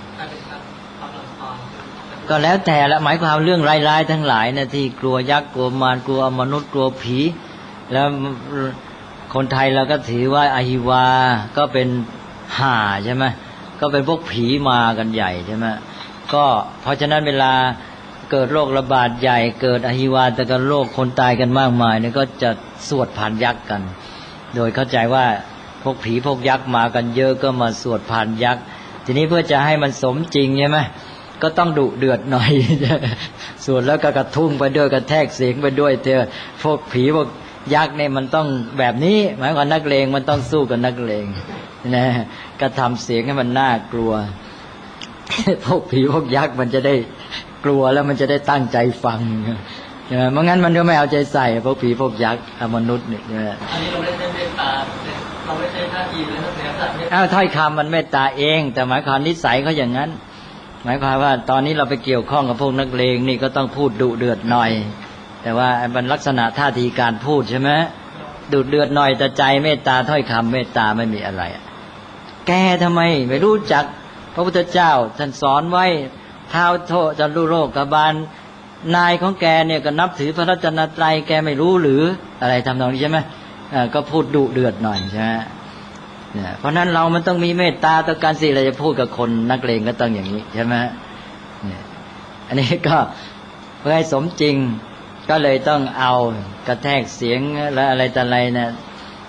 ๆก็แล้วแต่ละหมายความเรื่องร้ายๆทั้งหลายนะที่กลัวยักษ์กลัวมารกลัวอมนุษย์กลัวผีแล้วคนไทยเราก็ถือว่าอหิวาก็เป็นห่าใช่ไหมก็เป็นพวกผีมากันใหญ่ใช่ไหมก็เพราะฉะนั้นเวลาเกิดโรคระบาดใหญ่เกิดอหิวาตกโรคคนตายกันมากมายเนี่ยก็จะสวดผ่านยักษ์กันโดยเข้าใจว่าพวกผีพวกยักษ์มากันเยอะก็มาสวดผ่านยักษ์ทีนี้เพื่อจะให้มันสมจริงใช่ไหมก็ต้องดุเดือดหน่อยสวดแล้วก็กระทุ่งไปด้วยกระแทกเสียงไปด้วยเถอะพวกผีพวกยักษ์เนี่ยมันต้องแบบนี้หมายความนักเลงมันต้องสู้กับนักเลงนะก็ทำเสียงให้มันน่ากลัวพวกผีพวกยักษ์มันจะได้กลัวแล้วมันจะได้ตั้งใจฟังใช่ไหมไม่งั้นมันก็ไม่เอาใจใส่พวกผีพวกยักษ์มนุษย์เนี่ยอันนี้เราไม่ได้เมตตาเราไม่ใช่ท่าทีเลยนะถ้อยคำมันเมตตาเองแต่หมายความนิสัยเขาอย่างนั้นหมายความว่าตอนนี้เราไปเกี่ยวข้องกับพวกนักเลงนี่ก็ต้องพูดดุเดือดหน่อยแต่ว่ามันลักษณะท่าทีการพูดใช่ไหมดุเดือดหน่อยแต่ใจเมตตาถ้อยคำเมตตาไม่มีอะไรแกทำไมไม่รู้จักพระพุทธเจ้าท่านสอนไว้ท้าวโทจตุโลกบาลนายของแกเนี่ยก็นับถือพระรัตนตรัยแกไม่รู้หรืออะไรทำนองนี้ใช่ไหมก็พูดดุเดือดหน่อยใช่ไหมเพราะนั้นเรามันต้องมีเมตตาต่อการสิเราจะพูดกับคนนักเลงก็ต้องอย่างนี้ใช่ไหมอันนี้ก็เพื่อให้สมจริงก็เลยต้องเอากระแทกเสียงและอะไรต่ออะไรนะ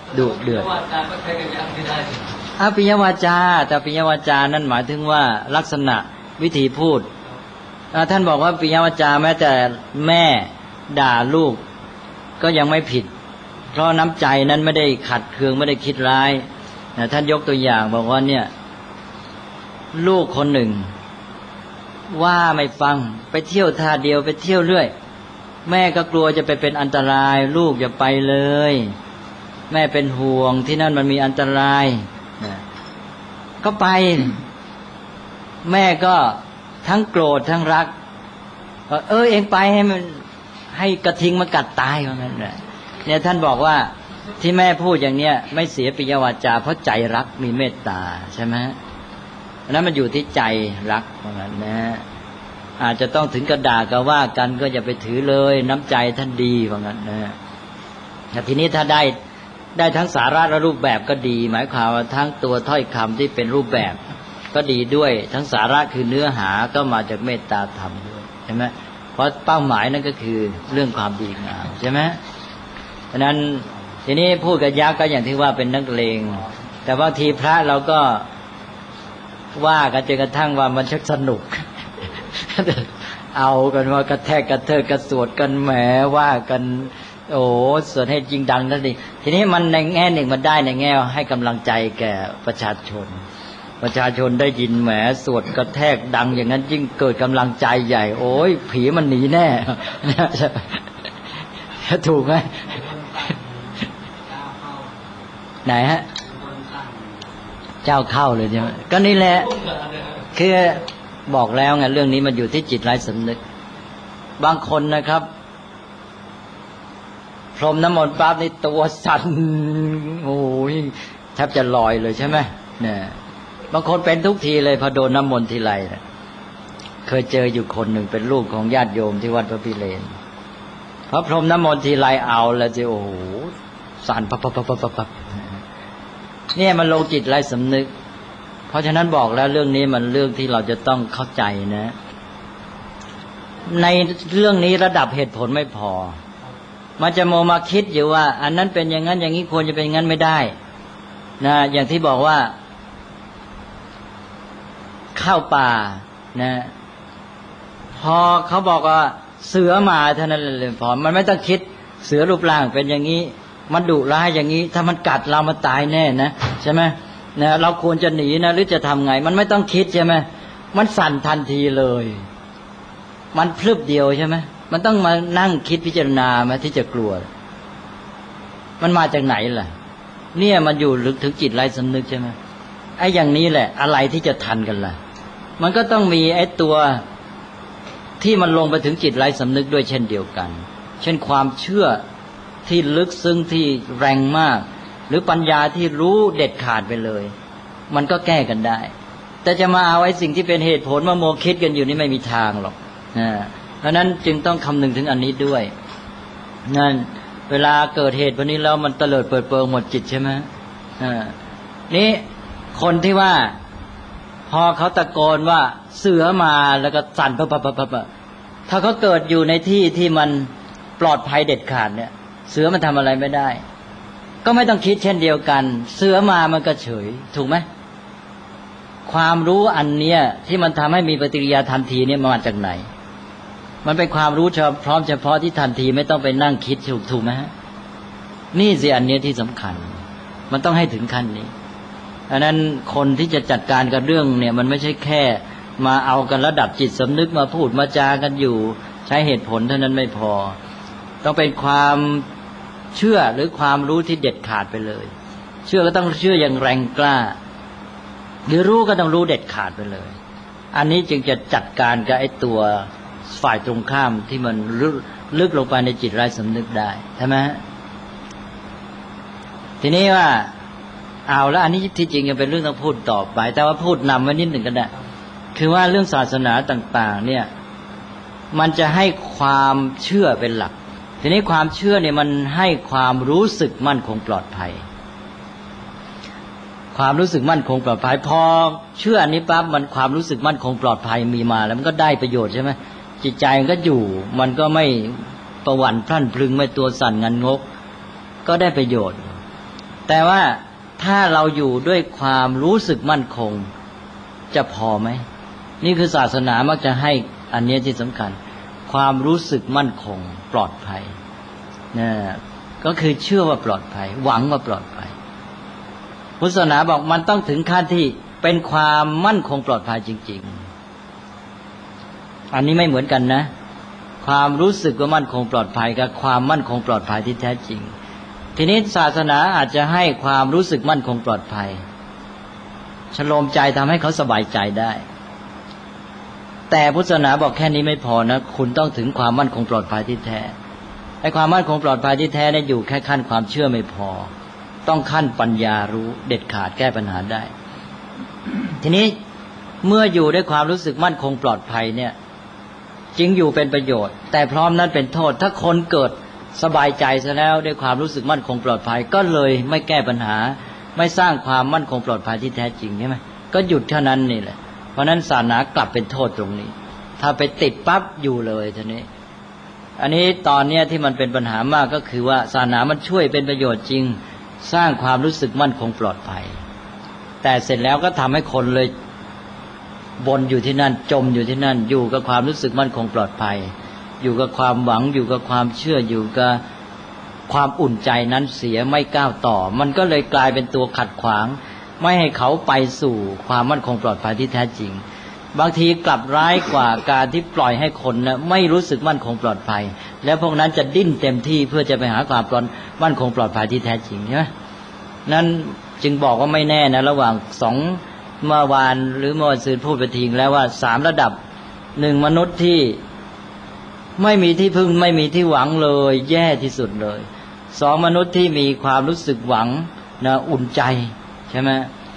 ดุเดือดวาจาก็ใช้กันยังไม่ได้ปิยวาจาแต่ปิยวาจานั้นหมายถึงว่าลักษณะวิธีพูดท่านบอกว่าปิยวาจาแม้แต่แม่ด่าลูกก็ยังไม่ผิดเพราะน้ำใจนั้นไม่ได้ขัดเคืองไม่ได้คิดร้ายท่านยกตัวอย่างบอกว่าเนี่ยลูกคนหนึ่งว่าไม่ฟังไปเที่ยวท่าเดียวไปเที่ยวเรื่อยแม่ก็กลัวจะไปเป็นอันตรายลูกอย่าไปเลยแม่เป็นห่วงที่นั่นมันมีอันตรายก็ไปแม่ก็ทั้งโกรธทั้งรักเองไปให้มันให้กระทิงมากัดตายว่างั้นเนี่ยท่านบอกว่าที่แม่พูดอย่างเนี้ยไม่เสียปิยวาจาเพราะใจรักมีเมตตาใช่ไหมนั้นมันอยู่ที่ใจรักว่างั้นนะอาจจะต้องถึงกระด่าก็ว่ากันก็อย่าไปถือเลยน้ำใจท่านดีว่างั้นนะแต่ทีนี้ถ้าได้ทั้งสาระและรูปแบบก็ดีหมายความว่าทั้งตัวถ้อยคำที่เป็นรูปแบบก็ดีด้วยทั้งสาระคือเนื้อหาก็มาจากเมตตาธรรมด้วยใช่ไหมเพราะเป้าหมายนั่นก็คือเรื่องความดีงามใช่ไหมฉะนั้นทีนี้พูดกับยักษ์ก็อย่างที่ว่าเป็นนักเลงแต่ว่าทีพระเราก็ว่ากันจนกระทั่งว่ามันชักสนุก เอากันว่ากระแทกกระเทกกระสวดกันแหมว่ากันโอ้สวดให้จริงดังนั่นเองทีนี้มันในแง่หนึ่งมันได้ในแง่ให้กำลังใจแก่ประชาชนได้ยินแหมสวดกระแทกดังอย่างนั้นยิ่งเกิดกำลังใจใหญ่โอ้ยผีมันหนีแน่ ถูกไหมไหนฮะเจ้าเข้าเลยใช่ไหมก็นี่แหละคือบอกแล้วไงเรื่องนี้มันอยู่ที่จิตไร้สำนึกบางคนนะครับพรมน้ำมนต์ปั๊บนี่ตัวสั่นโอ้ยแทบจะลอยเลยใช่ไหมเนี่ยบางคนเป็นทุกทีเลยพอโดนน้ำมนต์ทีไรเนี่ยเคยเจออยู่คนหนึ่งเป็นลูกของญาติโยมที่วัดพระพิเรนพอพรมน้ำมนต์ทีไรเอาแล้วจะโอ้โหสั่นปับเนี่ยมันลงจิตไร้สำนึกเพราะฉะนั้นบอกแล้วเรื่องนี้มันเรื่องที่เราจะต้องเข้าใจนะในเรื่องนี้ระดับเหตุผลไม่พอมันจะมาคิดอยู่ว่าอันนั้นเป็นอย่างนั้นอย่างนี้ควรจะเป็นอย่างนั้นไม่ได้นะอย่างที่บอกว่าเข้าป่านะพอเขาบอกว่าเสือมาเท่านั้นเลยพอมันไม่ต้องคิดเสือรูปร่างเป็นอย่างนี้มันดุร้ายอย่างนี้ถ้ามันกัดเรามันตายแน่นะใช่ไหมนะเราควรจะหนีนะหรือจะทำไงมันไม่ต้องคิดใช่ไหมมันสั่นทันทีเลยมันพลึบเดียวใช่ไหมมันต้องมานั่งคิดพิจารณาไหมที่จะกลัวมันมาจากไหนล่ะเนี่ยมันอยู่ลึกถึงจิตไร้สำนึกใช่ไหมไอ้อย่างนี้แหละอะไรที่จะทันกันล่ะมันก็ต้องมีไอ้ตัวที่มันลงไปถึงจิตไร้สำนึกด้วยเช่นเดียวกันเช่นความเชื่อที่ลึกซึ้งที่แรงมากหรือปัญญาที่รู้เด็ดขาดไปเลยมันก็แก้กันได้แต่จะมาเอาไอ้สิ่งที่เป็นเหตุผลมาโมคิดกันอยู่นี่ไม่มีทางหรอกเพราะนั้นจึงต้องคำนึงถึงอันนี้ด้วยนั่นเวลาเกิดเหตุวันนี้แล้วมันเตลิดเปิดเปิงหมดจิตใช่ไหมนี่คนที่ว่าพอเขาตะโกนว่าเสือมาแล้วก็สั่นปั๊บถ้าเขาเกิดอยู่ในที่ที่มันปลอดภัยเด็ดขาดเนี่ยเสือมันทำอะไรไม่ได้ก็ไม่ต้องคิดเช่นเดียวกันเสือมามันก็เฉยถูกไหมความรู้อันเนี้ยที่มันทำให้มีปฏิกิริยาทันทีเนี่ยมาจากไหนมันเป็นความรู้พร้อมเฉพาะที่ทันทีไม่ต้องไปนั่งคิดถูกไหมฮะนี่สิอันเนี้ยที่สำคัญมันต้องให้ถึงขั้นนี้อันนั้นคนที่จะจัดการกับเรื่องเนี่ยมันไม่ใช่แค่มาเอากันระดับจิตสำนึกมาพูดมาจากันอยู่ใช้เหตุผลเท่านั้นไม่พอต้องเป็นความเชื่อหรือความรู้ที่เด็ดขาดไปเลยเชื่อก็ต้องเชื่ออย่างแรงกล้าหรือรู้ก็ต้องรู้เด็ดขาดไปเลยอันนี้จึงจะจัดการกับไอ้ตัวฝ่ายตรงข้ามที่มันลึกลงไปในจิตไร้สำนึกได้ใช่ไหมทีนี้ว่าเอาแล้วอันนี้ที่จริงยังเป็นเรื่องต้องพูดต่อไปแต่ว่าพูดนำไว้นิดหนึ่งก็ได้คือว่าเรื่องศาสนาต่างๆเนี่ยมันจะให้ความเชื่อเป็นหลักทีนี้ความเชื่อเนี่ยมันให้ความรู้สึกมั่นคงปลอดภัยความรู้สึกมั่นคงปลอดภัยพอเชื่ออันนี้ปั๊บมันความรู้สึกมั่นคงปลอดภัยมีมาแล้วมันก็ได้ประโยชน์ใช่ไหมจิตใจมันก็อยู่มันก็ไม่ประหวั่นพรั่นพรึงไม่ตัวสั่นงันงกก็ได้ประโยชน์แต่ว่าถ้าเราอยู่ด้วยความรู้สึกมั่นคงจะพอไหมนี่คือศาสนามักจะให้อันนี้ที่สำคัญความรู้สึกมั่นคงปลอดภัยนะก็คือเชื่อว่าปลอดภัยหวังว่าปลอดภัยพุทธศาสนาบอกมันต้องถึงขั้นที่เป็นความมั่นคงปลอดภัยจริงๆอันนี้ไม่เหมือนกันนะความรู้สึกว่ามั่นคงปลอดภัยกับความมั่นคงปลอดภัยที่แท้จริงทีนี้ศาสนาอาจจะให้ความรู้สึกมั่นคงปลอดภัยชโลมใจทำให้เขาสบายใจได้แต่พุทธศาสนาบอกแค่นี้ไม่พอนะคุณต้องถึงความมั่นคงปลอดภัยที่แท้ไอ้ความมั่นคงปลอดภัยที่แท้เนี่ยอยู่แค่ขั้นความเชื่อไม่พอต้องขั้นปัญญารู้เด็ดขาดแก้ปัญหาได้ทีนี้เมื่ออยู่ด้วยความรู้สึกมั่นคงปลอดภัยเนี่ยจริงอยู่เป็นประโยชน์แต่พร้อมนั้นเป็นโทษถ้าคนเกิดสบายใจซะแล้วด้วยความรู้สึกมั่นคงปลอดภัยก็เลยไม่แก้ปัญหาไม่สร้างความมั่นคงปลอดภัยที่แท้จริงใช่ไหมก็หยุดเท่านั้นนี่แหละเพราะนั้นศาสนากลับเป็นโทษตรงนี้ถ้าไปติดปั๊บอยู่เลยทีนี้อันนี้ตอนนี้ที่มันเป็นปัญหามากก็คือว่าศาสนามันช่วยเป็นประโยชน์จริงสร้างความรู้สึกมั่นคงปลอดภัยแต่เสร็จแล้วก็ทำให้คนเลยบนอยู่ที่นั่นจมอยู่ที่นั่นอยู่กับความรู้สึกมั่นคงปลอดภัยอยู่กับความหวังอยู่กับความเชื่ออยู่กับความอุ่นใจนั้นเสียไม่ก้าวต่อมันก็เลยกลายเป็นตัวขัดขวางไม่ให้เขาไปสู่ความมั่นคงปลอดภัยที่แท้จริงบางทีกลับร้ายกว่าการที่ปล่อยให้คนนะไม่รู้สึกมั่นคงปลอดภัยแล้วพวกนั้นจะดิ้นเต็มที่เพื่อจะไปหาความมั่นคงปลอดภัยที่แท้จริงใช่ไหมนั้นจึงบอกว่าไม่แน่นะระหว่างสองเมื่อวานหรือเมื่อวันซืนพูดไปทิ้งแล้วว่า3ระดับ1มนุษย์ที่ไม่มีที่พึ่งไม่มีที่หวังเลยแย่ที่สุดเลย2มนุษย์ที่มีความรู้สึกหวังนะอุ่นใจใช่ไหม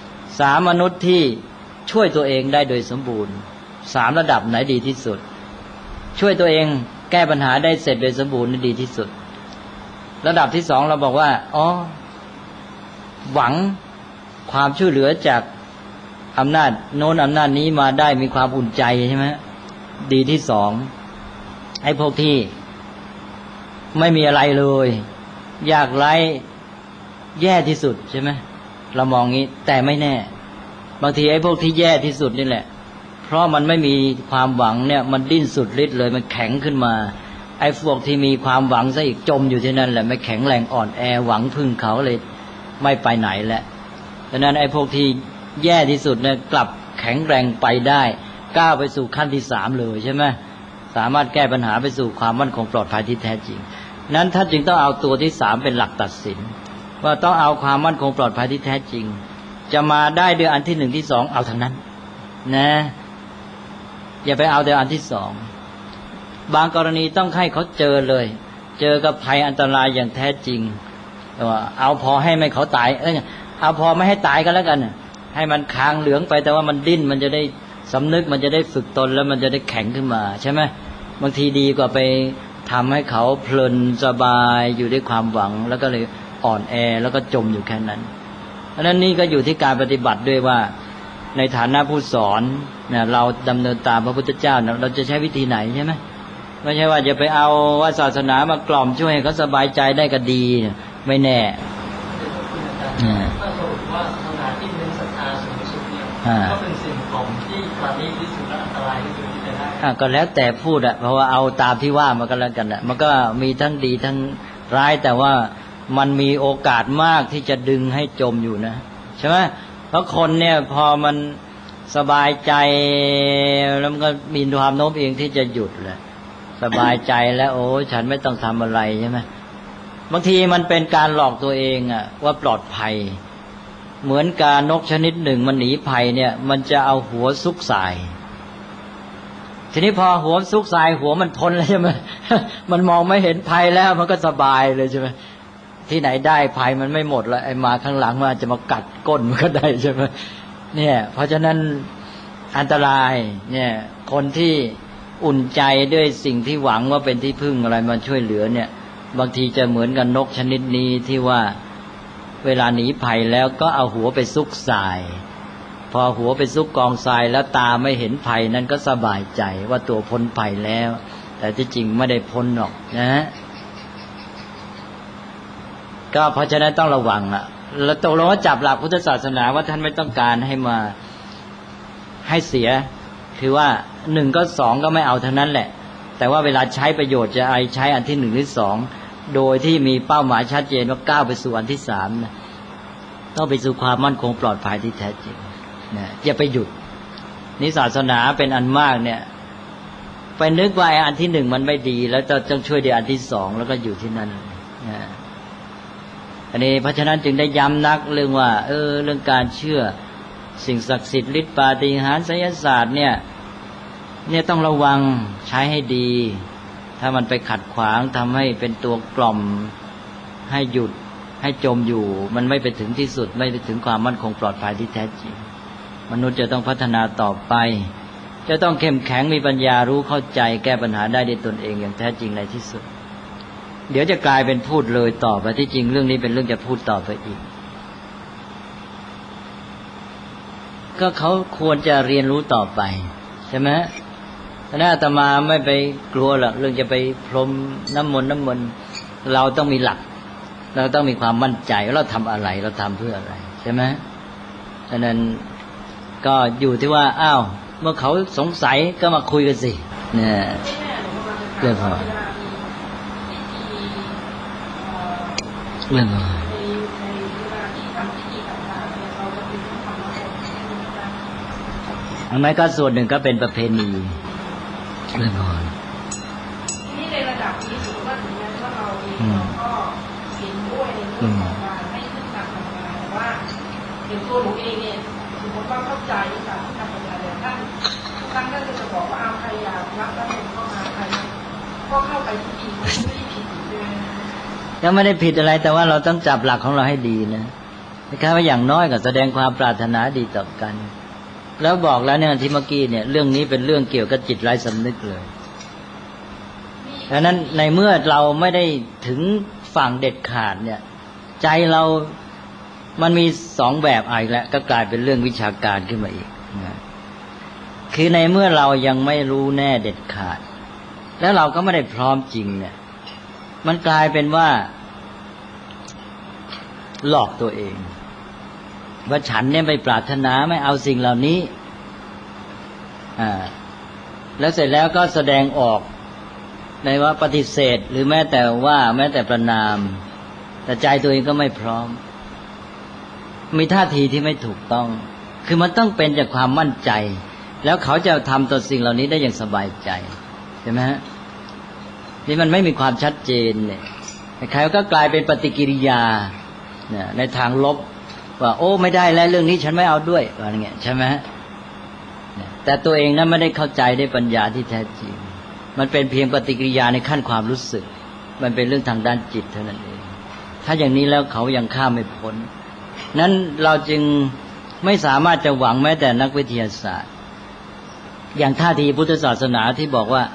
3มนุษย์ที่ช่วยตัวเองได้โดยสมบูรณ์3ระดับไหนดีที่สุดช่วยตัวเองแก้ปัญหาได้เสร็จโดยสมบูรณ์ดีที่สุดระดับที่2เราบอกว่าอ๋อหวังความช่วยเหลือจากอำนาจโน้นอำนาจนี้มาได้มีความอุ่นใจใช่ไหมดีที่2ไอ้พวกที่ไม่มีอะไรเลยยากไร้แย่ที่สุดใช่ไหมเรามองงี้แต่ไม่แน่บางทีไอ้พวกที่แย่ที่สุดนี่แหละเพราะมันไม่มีความหวังเนี่ยมันดิ้นสุดฤทธิ์เลยมันแข็งขึ้นมาไอ้พวกที่มีความหวังซะอีกจมอยู่ที่นั่นแหละไม่แข็งแรงอ่อนแอหวังพึ่งเขาเลยไม่ไปไหนแหละดังนั้นไอ้พวกที่แย่ที่สุดเนี่ยกลับแข็งแรงไปได้ก้าวไปสู่ขั้นที่3เลยใช่ไหมสามารถแก้ปัญหาไปสู่ความมั่นคงปลอดภัยที่แท้จริงนั้นท่านจึงต้องเอาตัวที่3เป็นหลักตัดสินว่าต้องเอาความมั่นคงปลอดภัยที่แท้จริงจะมาได้ด้วยอันที่1ที่2เอาทั้งนั้นนะอย่าไปเอาแต่อันที่2บางกรณีต้องให้เขาเจอเลยเจอกับภัยอันตรายอย่างแท้จริงว่าเอาพอให้ไม่เขาตายเอาพอไม่ให้ตายกันแล้วกันให้มันคางเหลืองไปแต่ว่ามันดิ้นมันจะได้สำนึกมันจะได้ฝึกตนแล้วมันจะได้แข็งขึ้นมาใช่ไหมบางทีดีกว่าไปทำให้เขาเพลินสบายอยู่ด้วยความหวังแล้วก็เลยอ่อนแอแล้วก็จมอยู่แค่นั้นเพราะนั้นนี่ก็อยู่ที่การปฏิบัติด้วยว่าในฐานะผู้สอนเนี่ยเราดำเนินตามพระพุทธเจ้าเราจะใช้วิธีไหนใช่ไหมไม่ใช่ว่าจะไปเอาว่าศาสนามากล่อมช่วยให้เขาสบายใจได้ก็ดีไม่แน่ถ้าสรุปว่าศาสนาที่เน้นศรัทธาสูงสุดเนี่ยก็เป็นสิ่งของที่ปราณีตที่สุดและอันตรายที่สุดที่จะได้ก็แล้วแต่พูดเพราะว่าเอาตามที่ว่ามาก็แล้วกันมันก็มีทั้งดีทั้งร้ายแต่ว่ามันมีโอกาสมากที่จะดึงให้จมอยู่นะใช่ไหมเพราะคนเนี่ยพอมันสบายใจแล้วมันก็มีความโน้มเองที่จะหยุดแหละสบายใจแล้วโอ้ฉันไม่ต้องทำอะไรใช่ไหมบางทีมันเป็นการหลอกตัวเองว่าปลอดภัยเหมือนกานกชนิดหนึ่งมันหนีภัยเนี่ยมันจะเอาหัวซุกใส่ทีนี้พอหัวซุกใส่หัวมันพ้นแล้วใช่ไหมมันมองไม่เห็นภัยแล้วมันก็สบายเลยใช่ไหมที่ไหนได้ภัยมันไม่หมดแล้วไอ้มาข้างหลังมันจะมากัดก้นมันก็ได้ใช่ไหมเนี่ยเพราะฉะนั้นอันตรายเนี่ยคนที่อุ่นใจด้วยสิ่งที่หวังว่าเป็นที่พึ่งอะไรมาช่วยเหลือเนี่ยบางทีจะเหมือนกับนกชนิดนี้ที่ว่าเวลาหนีภัยแล้วก็เอาหัวไปซุกทรายพอหัวไปซุกกองทรายแล้วตาไม่เห็นภัยนั้นก็สบายใจว่าตัวพ้นภัยแล้วแต่ที่จริงไม่ได้พ้นหรอกนะก็เพราะฉะนั้นต้องระวังแล้วตกลงว่าจับหลักพุทธศาสนาว่าท่านไม่ต้องการให้มาให้เสียคือว่า1ก็2ก็ไม่เอาเท่านั้นแหละแต่ว่าเวลาใช้ประโยชน์จะใช้อันที่1หรือ2โดยที่มีเป้าหมายชัดเจนว่าก้าวไปสู่อันที่3นะต้องไปสู่ความมั่นคงปลอดภัยที่แท้จริงนะอย่าไปหยุดนี่ศาสนาเป็นอันมากเนี่ยไปนึกว่าอันที่1มันไม่ดีแล้วต้องช่วยในอันที่2แล้วก็อยู่ที่นั่นนะอันนี้เพราะฉะนั้นจึงได้ย้ำนักเรื่องว่าเรื่องการเชื่อสิ่งศักดิ์สิทธิ์ฤทธิ์ปาฏิหาริย์ไสยศาสตร์เนี่ยต้องระวังใช้ให้ดีถ้ามันไปขัดขวางทำให้เป็นตัวกล่อมให้หยุดให้จมอยู่มันไม่ไปถึงที่สุดไม่ไปถึงความมั่นคงปลอดภัยที่แท้จริงมนุษย์จะต้องพัฒนาต่อไปจะต้องเข้มแข็งมีปัญญารู้เข้าใจแก้ปัญหาได้ด้วยตนเองอย่างแท้จริงในที่สุดเดี๋ยวจะกลายเป็นพูดเลยต่อไปที่จริงเรื่องนี้เป็นเรื่องจะพูดต่อไปอีกก็เขาควรจะเรียนรู้ต่อไปใช่ไหมคณะอาตมาไม่ไปกลัวหรอกเรื่องจะไปพรมน้ำมนต์เราต้องมีหลักเราต้องมีความมั่นใจว่าเราทำอะไรเราทำเพื่ออะไรใช่ไหมฉะนั้นก็อยู่ที่ว่าอ้าวเมื่อเขาสงสัยก็มาคุยกันสิเนี่ยเรื่องพอเรื่องพออันนั้นก็ส่วนหนึ่งก็เป็นประเพณีเรื่องพอที่ในระดับนี้ถือว่าถึงแม้ว่าเราเองเราก็เห็นด้วยในเรื่องของการให้ขึ้นการทำงานแต่ว่าอย่างตัวหนูเองเนี่ยถือว่าเข้าใจการที่ทำงานแต่ท่านทุกครั้งท่านจะบอกว่าเอาใครอยากรับแล้วเข้ามาใครก็เข้าไปที่ดีมันไม่ได้ผิดเลยยังไม่ได้ผิดอะไรแต่ว่าเราต้องจับหลักของเราให้ดีนะนะครับว่าอย่างน้อยก็แสดงความปรารถนาดีต่อกันแล้วบอกแล้วเนี่ยที่เมื่อกี้เนี่ยเรื่องนี้เป็นเรื่องเกี่ยวกับจิตไร้สำนึกเลยดังนั้นในเมื่อเราไม่ได้ถึงฝั่งเด็ดขาดเนี่ยใจเรามันมี2แบบอีกแล้วก็กลายเป็นเรื่องวิชาการขึ้นมาอีกนะคือในเมื่อเรายังไม่รู้แน่เด็ดขาดแล้วเราก็ไม่ได้พร้อมจริงเนี่ยมันกลายเป็นว่าหลอกตัวเองว่าฉันเนี่ยไม่ปรารถนาไม่เอาสิ่งเหล่านี้แล้วเสร็จแล้วก็แสดงออกในว่าปฏิเสธหรือแม้แต่ประณามแต่ใจตัวเองก็ไม่พร้อมมีท่าทีที่ไม่ถูกต้องคือมันต้องเป็นจากความมั่นใจแล้วเขาจะทำต่อสิ่งเหล่านี้ได้อย่างสบายใจใช่ไหมฮะนี่มันไม่มีความชัดเจนเนี่ยใครก็กลายเป็นปฏิกิริยาเนี่ยในทางลบว่าโอ้ไม่ได้แล้วเรื่องนี้ฉันไม่เอาด้วยอะไรเงี้ยใช่ไหมแต่ตัวเองนั้นไม่ได้เข้าใจได้ปัญญาที่แท้จริงมันเป็นเพียงปฏิกิริยาในขั้นความรู้สึกมันเป็นเรื่องทางด้านจิตเท่านั้นเองถ้าอย่างนี้แล้วเขายังข้ามไม่พ้นนั้นเราจึงไม่สามารถจะหวังแม้แต่นักวิทยาศาสตร์อย่างท่าทีพุทธศาสนาที่บอกว่า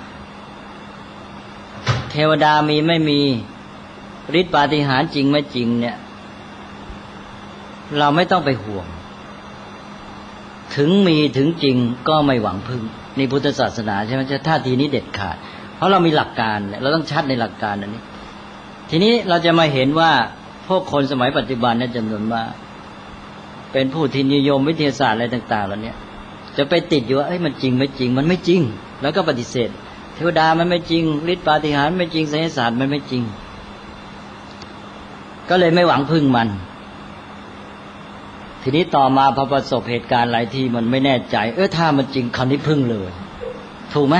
เทวดามีไม่มีฤทธิ์ปาฏิหาริย์จริงไม่จริงเนี่ยเราไม่ต้องไปห่วงถึงมีถึงจริงก็ไม่หวังพึ่งนี่พุทธศาสนาใช่ไหมท่าทีนี้เด็ดขาดเพราะเรามีหลักการเราต้องชัดในหลักการอันนี้ทีนี้เราจะมาเห็นว่าพวกคนสมัยปัจจุบันเนี่ยจำนวนมากเป็นผู้ที่นิยมวิทยาศาสตร์อะไรต่างๆเหล่านี้จะไปติดอยู่ว่ามันจริงไม่จริงมันไม่จริงแล้วก็ปฏิเสธเทวดามันไม่จริงฤทธิ์ปาฏิหาริย์ไม่จริงไสยศาสตร์มันไม่จริงก็เลยไม่หวังพึ่งมันทีนี้ต่อมาพอประสบเหตุการณ์หลายที่มันไม่แน่ใจถ้ามันจริงคราวนี้พึ่งเลยถูกไหม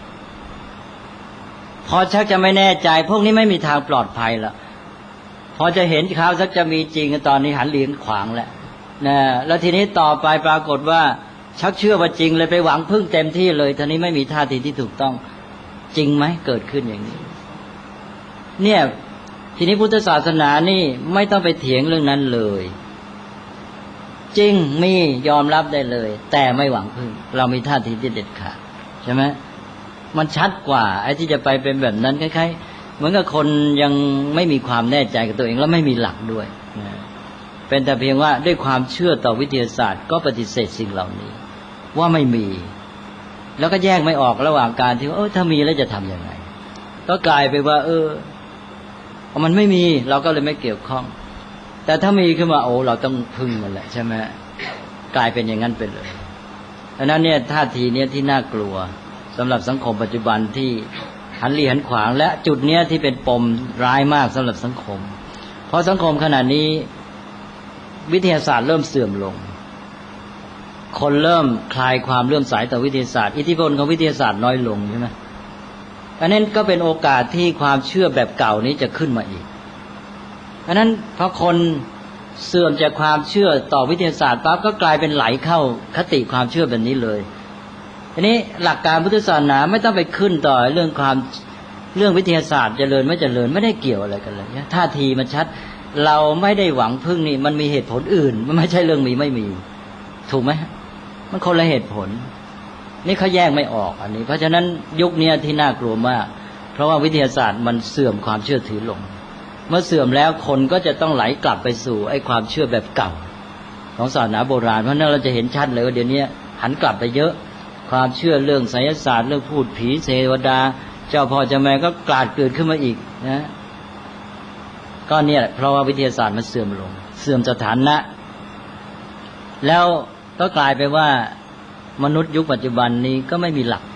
พอชักจะไม่แน่ใจพวกนี้ไม่มีทางปลอดภัยแล้วพอจะเห็นข่าวสักจะมีจริงตอนนี้หันเหรียญขวางแล้วนะแล้วทีนี้ต่อไปปรากฏว่าชักเชื่อว่าจริงเลยไปหวังพึ่งเต็มที่เลยทีนี้ไม่มีท่าทีที่ถูกต้องจริงไหมเกิดขึ้นอย่างนี้เนี่ยทีนี้พุทธศาสนานี่ไม่ต้องไปเถียงเรื่องนั้นเลยจริงมียอมรับได้เลยแต่ไม่หวังพึ่งเรามีท่าทีที่เด็ดขาดใช่ไหมมันชัดกว่าไอ้ที่จะไปเป็นแบบนั้นคล้ายๆเหมือนกับคนยังไม่มีความแน่ใจกับตัวเองแล้วไม่มีหลักด้วยเป็นแต่เพียงว่าด้วยความเชื่อต่อวิทยาศาสตร์ก็ปฏิเสธสิ่งเหล่านี้ว่าไม่มีแล้วก็แยกไม่ออกระหว่างการที่ว่าถ้ามีแล้วจะทำยังไงก็กลายไปว่ามันไม่มีเราก็เลยไม่เกี่ยวข้องแต่ถ้ามีขึ้นมาโอ้เราต้องพึ่งมันแหละใช่ไหมกลายเป็นอย่างนั้นไปเลยดังนั้นเนี่ยท่าทีเนี้ยที่น่ากลัวสำหรับสังคมปัจจุบันที่หันหลีหันขวางและจุดเนี้ยที่เป็นปมร้ายมากสำหรับสังคมเพราะสังคมขณะนี้วิทยาศาสตร์เริ่มเสื่อมลงคนเริ่มคลายความเลื่อมใสต่อวิทยาศาสตร์อิทธิพลของวิทยาศาสตร์น้อยลงใช่ไหมอันนั้นก็เป็นโอกาสที่ความเชื่อแบบเก่านี้จะขึ้นมาอีกอันนั้นพอคนเสื่อมจากความเชื่อต่อวิทยาศาสตร์ปั๊บก็กลายเป็นไหลเข้าคติความเชื่อแบบนี้เลยทีนี้หลักการพุทธศาสนาไม่ต้องไปขึ้นต่อเรื่องวิทยาศาสตร์เจริญไม่เจริญไม่ได้เกี่ยวอะไรกันเลยท่าทีมันชัดเราไม่ได้หวังพึ่งนี่มันมีเหตุผลอื่นมันไม่ใช่เรื่องมีไม่มีถูกไหมมันคนละเหตุผลนี่เขาแยกไม่ออกอันนี้เพราะฉะนั้นยุคนี้ที่น่ากลัวมากเพราะว่าวิทยาศาสตร์มันเสื่อมความเชื่อถือลงเมื่อเสื่อมแล้วคนก็จะต้องไหลกลับไปสู่ไอ้ความเชื่อแบบเก่าของศาสนาโบราณเพราะนั้นเราจะเห็นชัดเลยว่าเดี๋ยวนี้หันกลับไปเยอะความเชื่อเรื่องไสยศาสตร์เรื่องพูดผีเทวดาเจ้าพ่อเจ้าแม่ก็กลาดเกิดขึ้นมาอีกนะก็เนี่ยเพราะว่าวิทยาศาสตร์มันเสื่อมลงเสื่อมสถานะแล้วก็กลายไปว่ามนุษย์ยุคปัจจุบันนี้ก็ไม่มีหลัก